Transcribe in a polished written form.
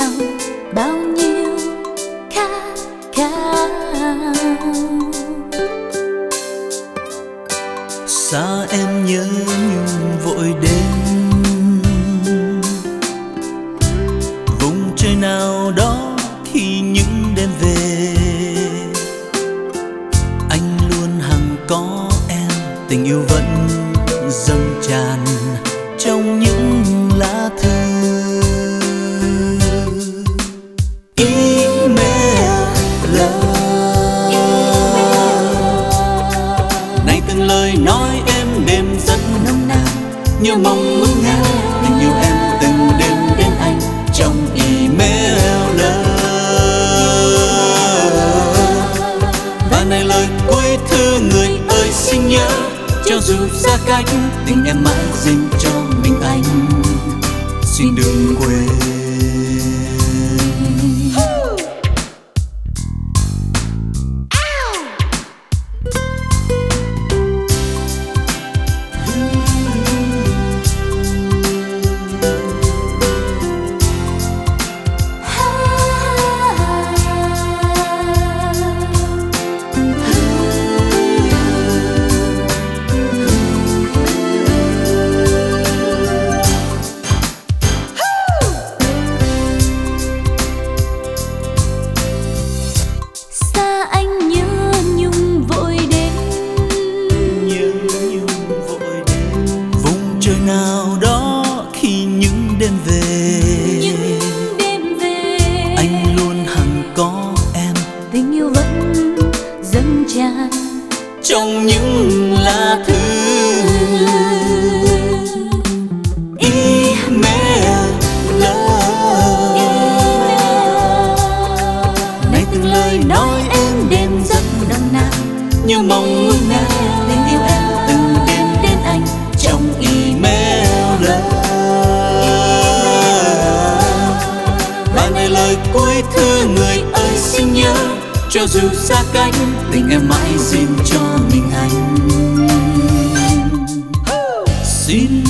lòng bao nhiêu khát khao. Xa em nhớ nhung vội đến vùng trời nào đó khi những đêm về. Anh luôn hằng có em, tình yêu vẫn dâng tràn trong những lá thư. Này từng lời nói em đêm rất nồng nàn, như mong ước nghe tình yêu em từng đêm đến anh trong email. Và này lời cuối thư người ơi xin nhớ, cho dù xa cách tình em mãi dành cho mình anh, xin đừng quên. Nào đó khi những đêm về, anh luôn hằng có em, tình yêu vẫn dâng tràn trong những lá thư. Email này từng lời nói em đêm rất nồng nàn, như mong ước nghe tình yêu em từng đêm đến anh trong email. Và này lời cuối thư người ơi xin nhớ, cho dù xa cách tình em mãi dành cho mình anh, xin